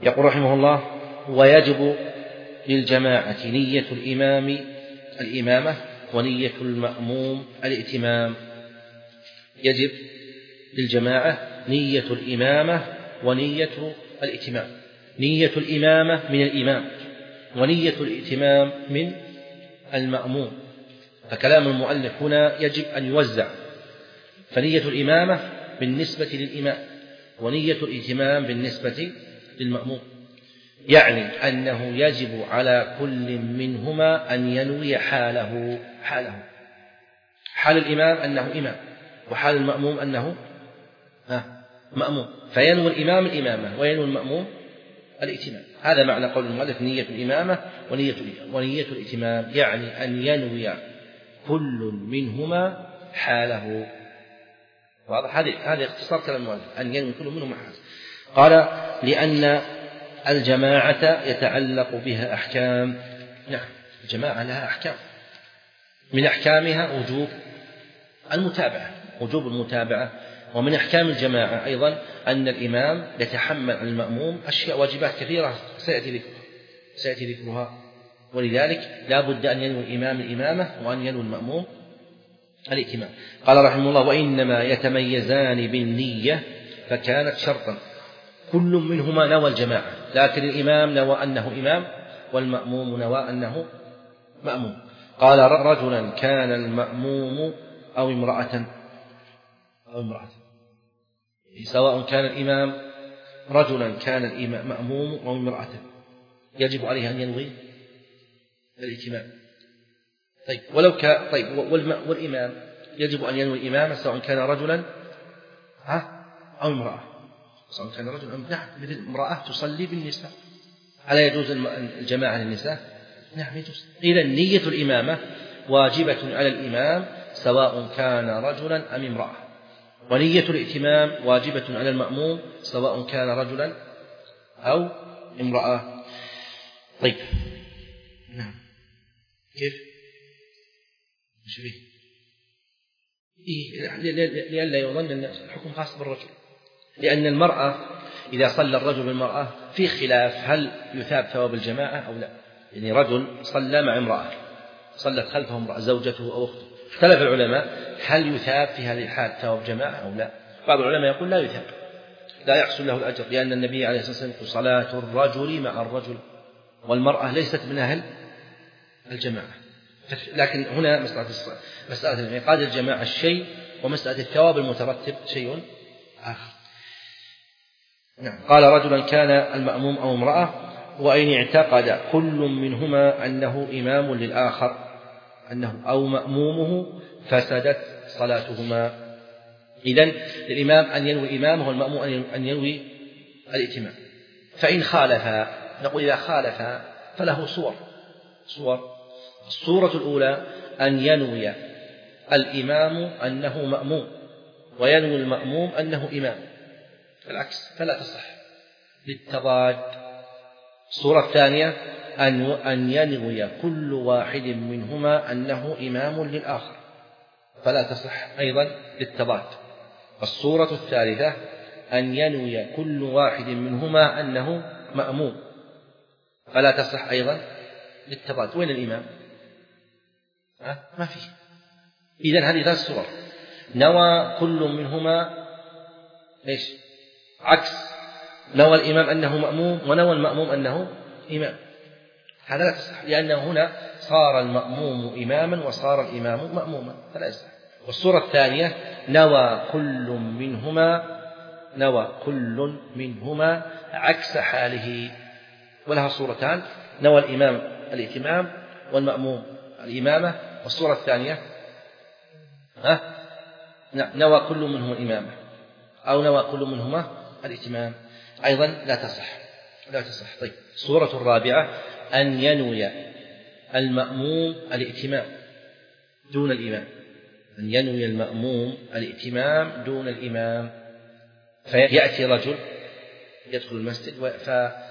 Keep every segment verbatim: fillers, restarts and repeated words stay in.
يقول رحمه الله: ويجب للجماعة نية الإمام الإمامة ونية المأموم الائتمام. يجب للجماعة نية الإمامة ونية الائتمام. نية الإمامة من الإمام ونية الائتمام من المأموم. فكلام المؤلف هنا يجب أن يوزع، فنية الإمامة بالنسبة للإمام ونية الائتمام بالنسبة للمأموم، يعني أنه يجب على كل منهما أن ينوي حاله حاله حال الإمام أنه إمام، وحال المأموم أنه مأموم، فينوي الإمام الإمامة وينوي المأموم الائتمام. هذا معنى قول المؤلف: نية الإمامة ونية ونية الائتمام، يعني أن ينوي كل منهما حاله. واضح؟ هذا هذا اختصار كلام المؤلف، أن ينوي كل منهما حاله. قال: لأن الجماعة يتعلق بها أحكام. نعم، الجماعة لها أحكام، من أحكامها وجوب المتابعة وجوب المتابعة ومن أحكام الجماعة أيضا أن الإمام يتحمل عن المأموم أشياء واجبات كثيرة سيأتي ذكرها سيأتي ذكرها ولذلك لا بد أن ينوي الإمام الإمامة وأن ينوي المأموم الائتمام. قال رحمه الله: وإنما يتميزان بالنية فكانت شرطا، كل منهما نوى الجماعة، لكن الإمام نوى أنه إمام والمأموم نوى أنه مأموم. قال: رجلا كان المأموم أو امرأة أو امرأة سواء كان الإمام رجلا كان الإمام مأموم أو امرأة، يجب عليه أن ينوي الائتمام. طيب ولو كان طيب والإمام يجب أن ينوي الإمامة سواء كان رجلا ها أو امرأة، سواء كان رجلا أو نعم، مثل امرأة تصلي بالنساء، ألا يجوز الجماعة للنساء؟ نعم يجوز. إذن نية الإمامة واجبة على الإمام سواء كان رجلا أم امرأة، ونية الائتمام واجبة على المأموم سواء كان رجلا أو امرأة. طيب نعم، كيف؟ مش فيه إيه؟ لئلا يظن أن الحكم خاص بالرجل، لأن المرأة إذا صلى الرجل بالمرأة في خلاف هل يثاب ثواب الجماعة أو لا. يعني رجل صلى مع امرأة، صلت خلفه امرأة زوجته أو أخته، اختلف العلماء هل يثاب في هذه الحال ثواب جماعة أو لا. بعض العلماء يقول لا يثاب، لا يحصل له الأجر، لأن النبي عليه الصلاة والسلام يقول: صلاة الرجل مع الرجل، والمرأة ليست من أهل الجماعة. لكن هنا مسألة مسألة انعقاد الجماعة شيء، ومسألة الثواب المترتب شيء آخر. نعم. قال: رجلا كان المأموم أو امرأة، وإن اعتقد كل منهما أنه إمام للآخر أنه أو مأمومه فسدت صلاتهما. إذن للإمام أن ينوي إمامه والمأموم أن ينوي الائتمام. فإن خالفا، نقول إذا خالفا فله صور صور الصورة الأولى أن ينوي الإمام أنه مأموم وينوي المأموم أنه إمام، العكس فلا تصح للتضاد. الصورة الثانية أن ينوي كل واحد منهما أنه إمام للآخر، فلا تصح أيضا للتضاد. الصورة الثالثة أن ينوي كل واحد منهما أنه مأموم، فلا تصح أيضا للتضاد. وين الإمام؟ أه؟ ما فيه. إذن هذه ثلاث صور: نوى كل منهما إيش؟ عكس، نوى الإمام أنه مأموم ونوى المأموم أنه إمام، هذا لا تصح، لأنه هنا صار المأموم إماما وصار الإمام مأموما، فلا يصح. والصورة الثانية: نوى كل منهما نوى كل منهما عكس حاله، ولها صورتان: نوى الإمام الائتمام والمأموم الإمامة. والصورة الثانية ها نوى كل منهما الإمامة أو نوى كل منهما الائتمام، أيضا لا تصح لا تصح. طيب الصورة الرابعة أن ينوي المأموم الائتمام دون الإمام، أن ينوي المأموم الائتمام دون الإمام. فيأتي رجل يدخل المسجد ف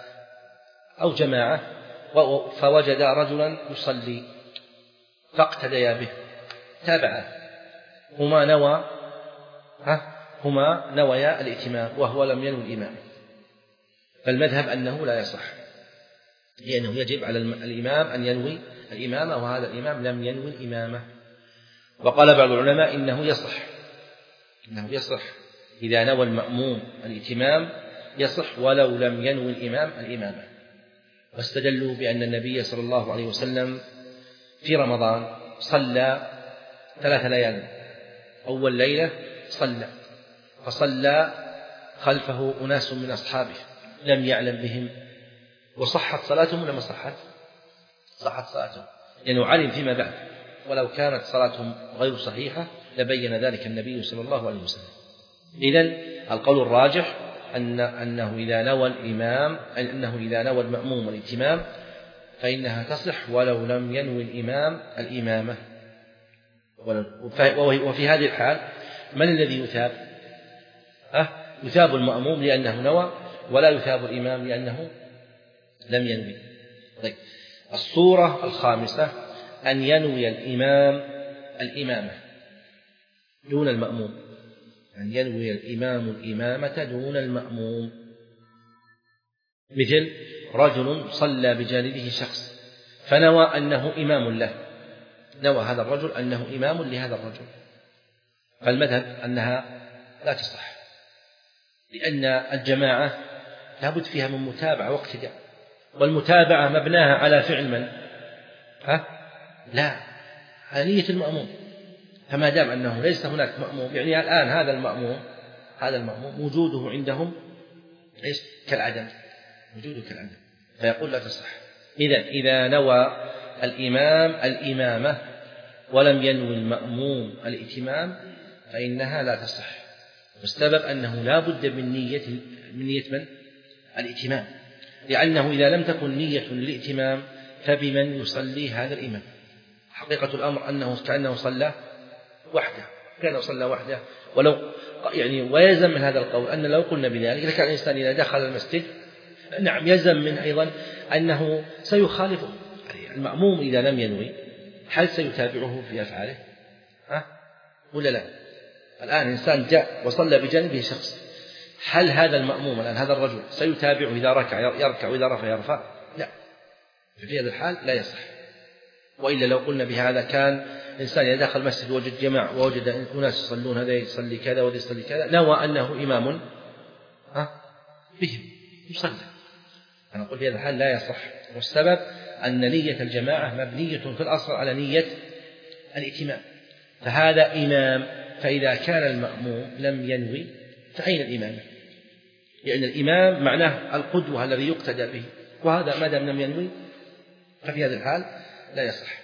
أو جماعة فوجد رجلا يصلي فاقتديا به تابعه، هما نوى ها هما نويا الائتمام وهو لم ينوي الإمام، فالمذهب أنه لا يصح، لأنه يجب على الإمام أن ينوي الإمامة، وهذا الإمام لم ينوي الإمامة. وقال بعض العلماء إنه يصح إنه يصح إذا نوى المأموم الائتمام يصح ولو لم ينوي الإمام الإمامة. واستدلوا بأن النبي صلى الله عليه وسلم في رمضان صلى ثلاث ليال، أول ليلة صلى فصلى خلفه أناس من أصحابه لم يعلم بهم، وصحت صلاتهم ولا ما صحت؟ صحت صلاتهم، لأنه علم فيما بعد، ولو كانت صلاتهم غير صحيحة لبين ذلك النبي صلى الله عليه وسلم. إذن القول الراجح أن أنه إذا نوى الإمام أنه إذا نوى المأموم الائتمام فإنها تصح ولو لم ينوي الإمام الإمامة. وفي هذه الحال من الذي يثاب؟ أه يثاب المأموم لأنه نوى، ولا يثاب الإمام لأنه لم ينوي. طيب، الصورة الخامسة أن ينوي الإمام الإمامة دون المأموم، أن ينوي الإمام الإمامة دون المأموم. مثل رجل صلى بجانبه شخص فنوى أنه إمام له، نوى هذا الرجل أنه إمام لهذا الرجل، فالمذهب أنها لا تصح، لأن الجماعة لابد فيها من متابعة واقتداء، والمتابعة مبناها على فعل من؟ ها؟ لا، على نية المأموم. فما دام أنه ليس هناك مأموم، يعني الآن هذا المأموم هذا المأموم وجوده عندهم إيش؟ كالعدم، وجوده كالعدم، فيقول لا تصح. إذا إذا نوى الإمام الإمامة ولم ينوي المأموم الائتمام فإنها لا تصح، والسبب أنه لا بد من نية من نية من؟ الائتمام، لأنه إذا لم تكن نية للائتمام فبمن يصلي هذا الإمام؟ حقيقة الأمر أنه كأنه صلى وحده، كان صلى وحده. ولو يعني ويلزم من هذا القول أن لو قلنا بذلك لكان الإنسان إذا دخل المسجد نعم يلزم منه أيضا أنه سيخالفه المأموم إذا لم ينوي، هل سيتابعه في أفعاله؟ ها؟ ولا لا؟ الآن إنسان جاء وصلى بجانبه شخص، هل هذا المأموم الآن هذا الرجل سيتابعه إذا ركع يركع وإذا رفع يرفع؟ لا، في هذا الحال لا يصح. وإلا لو قلنا بهذا كان إنسان إذا دخل المسجد وجد جماعة ووجد أناس يصلون، هذا يصلي كذا وهذا يصلي كذا، نوى أنه إمام ها بهم يصلي، أنا أقول في هذا الحال لا يصح. والسبب أن نية الجماعة مبنية في الأصل على نية الائتمام، فهذا إمام، فإذا كان المأموم لم ينوي فأين الإمام؟ لأن الإمام معناه القدوة الذي يقتدى به، وهذا ما دام لم ينوي ففي هذا الحال لا يصح.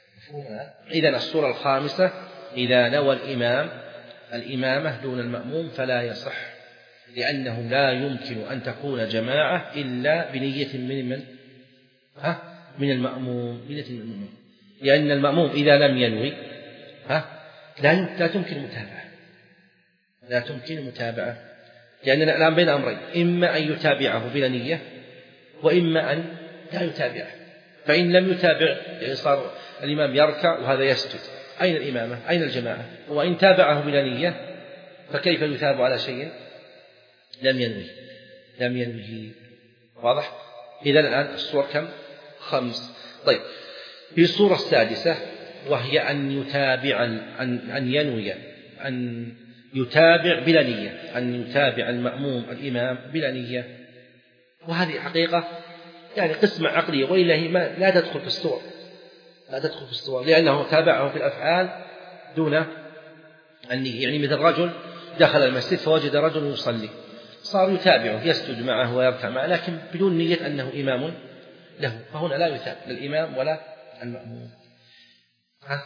إذن الصورة الخامسة إذا نوى الإمام الإمامة دون المأموم فلا يصح، لأنه لا يمكن أن تكون جماعة إلا بنية من من؟ ها؟ من المأموم، بنية من المأموم، لأن المأموم إذا لم ينوي ها لا لا تمكن متابعة، لا تمكن متابعة، لأننا الآن بين أمرين، إما أن يتابعه بلا نية وإما أن لا يتابعه. فإن لم يتابع يعني صار الإمام يركع وهذا يسجد، أين الإمامة؟ أين الجماعة؟ وإن تابعه بلا نية فكيف يثاب على شيء لم ينوي لم ينوي واضح؟ إذا الآن الصور كم؟ خمس. طيب، في الصورة السادسة وهي أن يتابع أن أن ينوي أن يتابع بلا نية، أن يتابع المأموم الإمام بلا نية، وهذه حقيقة يعني قسمة عقلية، وإلا هي ما لا تدخل في الصور، لا تدخل في الصور، لأنه تابعه في الأفعال دون النية. يعني مثل رجل دخل المسجد فوجد رجل يصلي، صار يتابعه يسجد معه ويركع معه، لكن بدون نية أنه إمام له، فهنا لا يثاب لا الإمام ولا المأموم. ها؟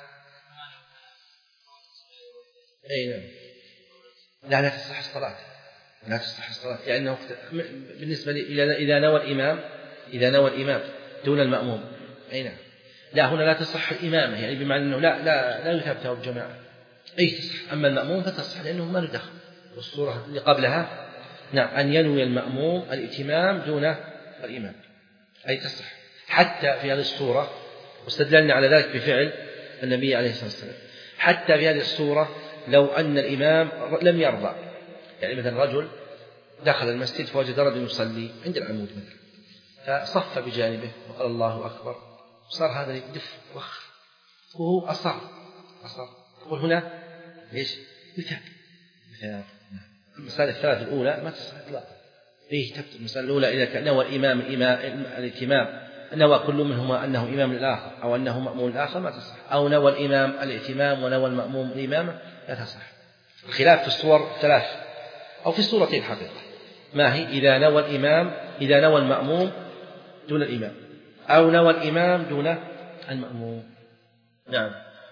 أي نعم، لا لا تصح الصلاة، لا تصح الصلاة، لأنه بالنسبة إلى إذا نوى الإمام إذا نوى الإمام دون المأموم، أي نعم، لا هنا لا تصح الإمامة، يعني بمعنى أنه لا لا لا يثاب ثواب جماعة، أي تصح، أما المأموم فتصح لأنه ما له دخل. والصورة اللي قبلها نعم أن ينوي المأموم الائتمام دون الإمام، أي تصح. حتى في هذه الصورة واستدللنا على ذلك بفعل النبي عليه الصلاة والسلام، حتى في هذه الصورة لو أن الإمام لم يرضى، يعني مثلا رجل دخل المسجد فوجد رجل يصلي عند العمود مثلا، فصف بجانبه وقال الله أكبر، صار هذا يدف وخ وهو أصر أصر يقول هنا ليش يثاب يثاب. المسألة الثلاث الأولى ما تصح إطلاقا، فيه تبت المسألة الأولى إذا كان نوى الإمام الائتمام، نوى كل منهما أنه إمام الآخر أو أنه مأموم الآخر ما تصح، أو نوى الإمام الائتمام ونوى المأموم الإمامة لا تصح. الخلاف في الصور الثلاث أو في الصورتين حقيقة، ما هي إذا نوى الإمام إذا نوى المأموم دون الإمام أو نوى الإمام دون المأموم. نعم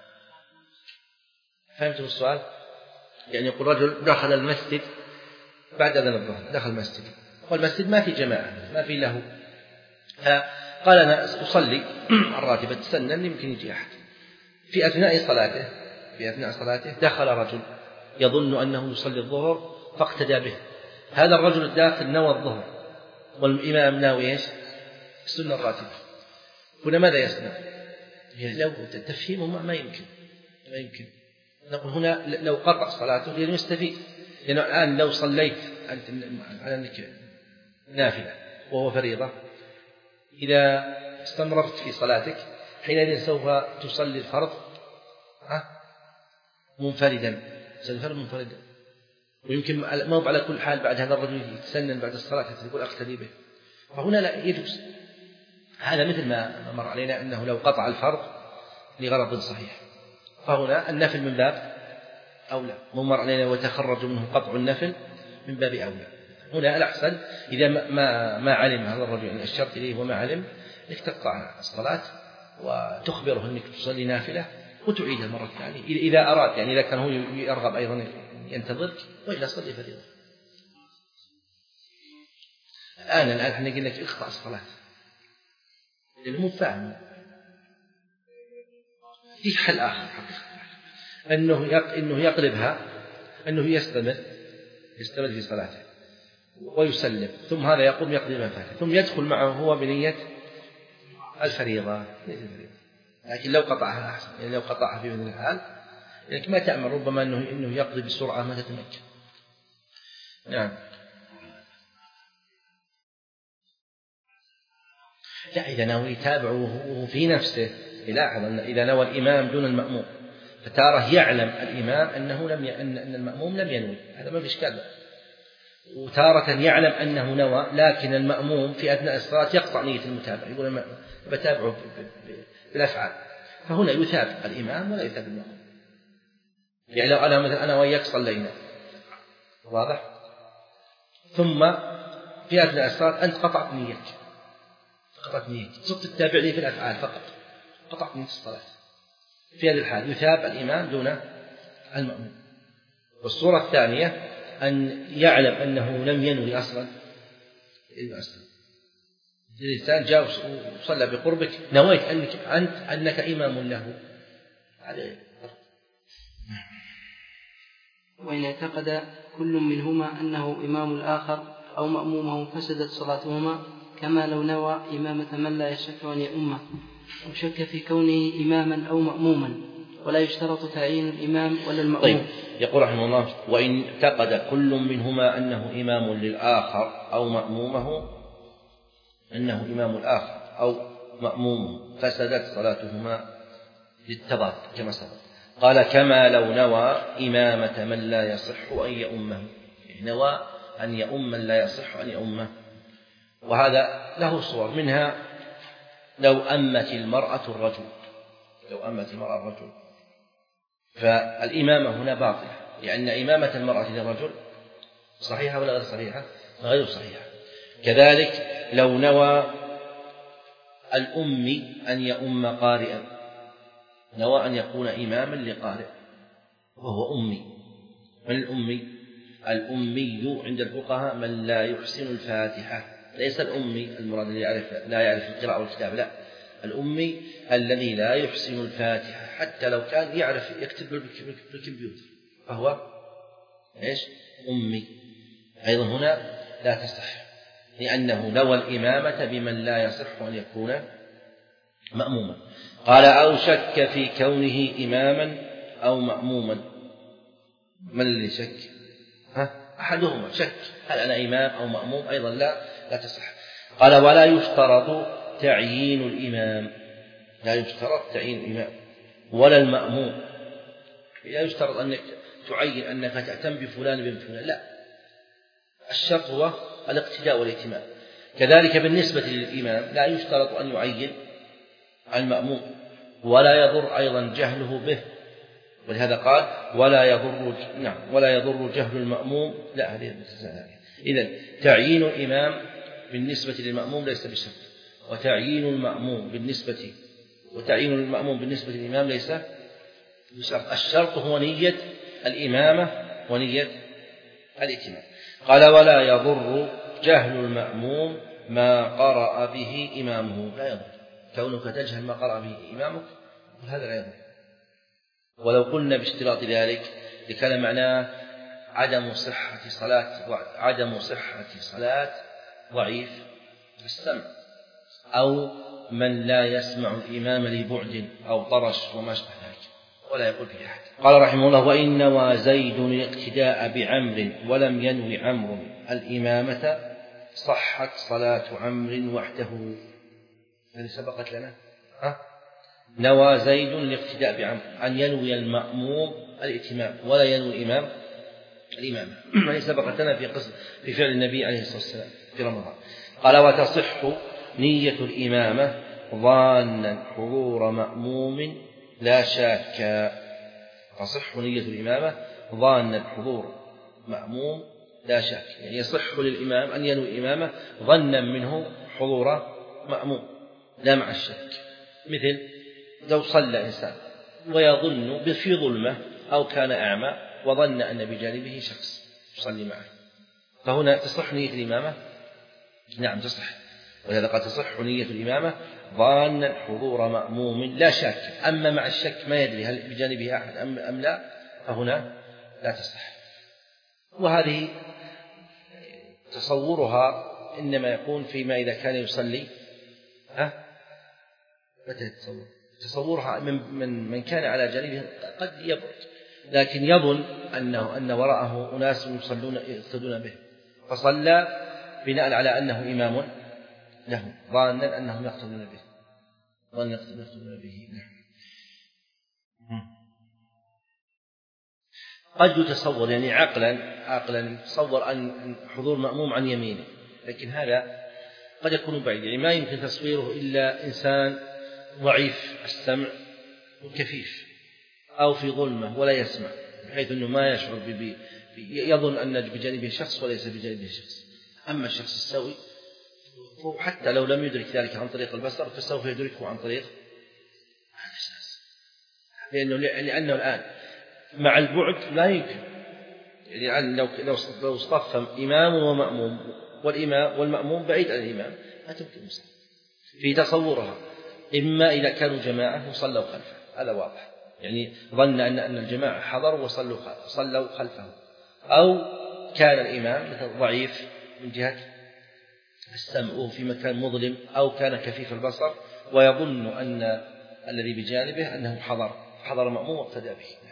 فهمتم السؤال؟ يعني يقول رجل دخل المسجد بعد أذان الظهر، دخل المسجد والمسجد ما في جماعة ما في له، فقال أنا أصلي الراتبة تسنن يمكن يجي أحد. في أثناء صلاته في أثناء صلاته دخل رجل يظن أنه يصلي الظهر فاقتدى به، هذا الرجل الداخل نوى الظهر والإمام ناوي إيش؟ السنة الراتبة. هنا ماذا يصنع؟ لو تفهيمه ما يمكن ما يمكن نقول هنا لو قطع صلاته لأنه يستفيد، لأنه الآن لو صليت أنت على أنك نافلة وهو فريضة، إذا استمررت في صلاتك حينئذ سوف تصلي الفرض منفردا تصلي الفرض منفردا، ويمكن ما هو على كل حال بعد هذا الرجل يتسنن بعد الصلاة يقول أقتدي به، فهنا لا يجوز. هذا مثل ما مر علينا أنه لو قطع الفرض لغرض صحيح، فهنا النفل من باب أولى، مر علينا وتخرج منه قطع النفل من باب أولى. هنا الأحسن إذا ما ما علم هذا الرجل يعني الشرط إليه وما علم أنك تقطع الصلاة وتخبره أنك تصلي نافلة وتعيدها مرة ثانية إذا أراد، يعني إذا كان هو يرغب أيضا ينتظرك، وإلا صلي فريضة. الآن الآن احنا قلنا لك اقطع الصلاة لأنه مو فاهم. في حل آخر حقيقة أنه أنه يقلبها أنه يستمر يستمر في صلاته ويسلم، ثم هذا يقوم يقضي ما فات، ثم يدخل معه هو بنية الفريضة. لكن لو قطعها أحسن، يعني لو قطعها في مثل الحال يعني ما تأمل ربما أنه إنه يقضي بسرعة ما تتمكن. نعم. لا إذا نوى يتابعه في نفسه يلاحظ أن إذا نوى الإمام دون المأموم فتاره يعلم الإمام أنه لم ي... أن المأموم لم ينوي، هذا ما في إشكال، وتارة يعلم أنه نوى لكن المأموم في أثناء الصلاة يقطع نية المتابعة، يقول أنا بتابعه بالأفعال، فهنا يثاب الإمام ولا يثاب المأموم. يعني لو أنا مثلا أنا وياك صلينا واضح، ثم في أثناء الصلاة أنت قطعت نيتك قطعت نيتك صرت تتابعني في الأفعال فقط، قطعت نية الصلاة، في هذه الحال يثاب الإمام دون المأموم. والصورة الثانية أن يعلم أنه لم ينوي أصلا، الإنسان جاء وصلى بقربك نويت أنك أنت أنك إمام له، وإن اعتقد كل منهما أنه إمام الآخر أو مأمومه فسدت صلاتهما، كما لو نوى إمامة من لا يصح أن يؤمه، وشك في كونه إماما أو مأموما، ولا يشترط تعيين الإمام ولا المأموم. طيب يقول رحمه الله وإن اعتقد كل منهما أنه إمام للآخر أو مأمومه أنه إمام الآخر أو مأمومه فسدت صلاتهما للتضاد كما سبق. قال كما لو نوى إمامة من لا يصح أن يؤمه، نوى أن يؤم من لا يصح أن يؤمه، وهذا له صور، منها لو أمت المرأة الرجل لو أمت المرأة الرجل فالإمامة هنا باطلة، لأن إمامة المرأة للرجل صحيحة ولا غير صحيحة؟ غير صحيحة. كذلك لو نوى الأمي أن يؤم قارئا، نوى أن يكون إماما لقارئ وهو أمي. من الأمي؟ الأمي عند الفقهاء من لا يحسن الفاتحة، ليس الأمي المراد الذي يعرف لا يعرف القراءة والكتاب، لا، الأمي الذي لا يحسن الفاتحة حتى لو كان يعرف يكتب بالكمبيوتر فهو إيش؟ أمي. أيضا هنا لا تصح، لأنه نوى الإمامة بمن لا يصح أن يكون مأموما. قال أو شك في كونه إماما أو مأموما. من اللي شك؟ ها؟ أحدهما شك هل أنا إمام أو مأموم أيضا لا لا تصح. قال ولا يشترط تعيين الإمام، لا يشترط تعيين الإمام ولا المأموم، لا يشترط أنك تعين أنك تأتم بفلان بن فلان، لا، الشرط هو الاقتداء والائتمام. كذلك بالنسبة للإمام لا يشترط أن يعين المأموم ولا يضر أيضا جهله به، ولهذا قال ولا يضر نعم ولا يضر جهل المأموم، لا هذه إذن تعيين الإمام بالنسبة للمأموم ليس بشرط، وتعيين المأموم بالنسبة وتعيين المأموم بالنسبة للإمام ليس بشرط. الشرط هو نية الإمامة ونية الائتمام. قال ولا يضر جهل المأموم ما قرأ به إمامه، لا يضر كونك تجهل ما قرأ به إمامك، هذا لا يضر. ولو قلنا باشتراط ذلك لكان معناه عدم صحة صلاة عدم صحة صلاة ضعيف السمع أو من لا يسمع الإمام لبعد أو طرش وما شابه ذلك، ولا يقول فيه أحد. قال رحمه الله وإن نوى زيد الاقتداء بعمر ولم ينوي عمرو الإمامة صحت صلاة عمرو وحده. هذه سبقت لنا ها؟ نوى زيد الاقتداء بعمرو أن ينوي المأموم الائتمام ولا ينوي الإمام الإمامة. هذه سبقت لنا في قصة في فعل النبي عليه الصلاة والسلام في رمضان. قال وتصح نية الإمامة ظانا حضور مأموم لا شاك. تصح نية الإمامة ظانا حضور مأموم لا شاك، يعني يصح للإمام أن ينوي الإمامة ظنا منه حضور مأموم لا مع الشك. مثل لو صلى إنسان ويظن في ظلمة أو كان أعمى وظن أن بجانبه شخص يصلي معه، فهنا تصح نية الإمامة؟ نعم تصح، ولهذا قد تصح نية الإمامة ظانا حضور مأموم لا شك. أما مع الشك ما يدري هل بجانبه أحد أم لا، فهنا لا تصح. وهذه تصورها إنما يكون فيما إذا كان يصلي ها متى تصور تصورها من من من كان على جانبه قد يبعد، لكن يظن أنه أن وراءه أناس يصلون يقتدون به فصلى بناء على أنه إمام له ظانا أنهم يقتدون به ظن يقتدون به. قد يتصور يعني عقلا عقلا يتصور أن حضور مأموم عن يمينه، لكن هذا قد يكون بعيد، يعني ما يمكن تصويره إلا إنسان ضعيف السمع كفيف أو في ظلمة ولا يسمع، بحيث أنه ما يشعر ببي يظن أن بجانبه شخص وليس بجانبه شخص. أما الشخص السوي حتى لو لم يدرك ذلك عن طريق البصر فسوف يدركه عن طريق الإحساس، لأنه لأنه الآن مع البعد لا يمكن، يعني لو لو اصطف إمام ومأموم والإمام والمأموم بعيد عن الإمام لا تمكن مصطف في تصورها، إما إذا كانوا جماعة وصلوا خلفه هذا واضح، يعني ظن أن أن الجماعة حضروا وصلوا صلوا خلفه، أو كان الإمام مثل ضعيف من جهة السمع في مكان مظلم أو كان كفيف البصر ويظن أن الذي بجانبه أنه حضر حضر مأموم واقتدى به.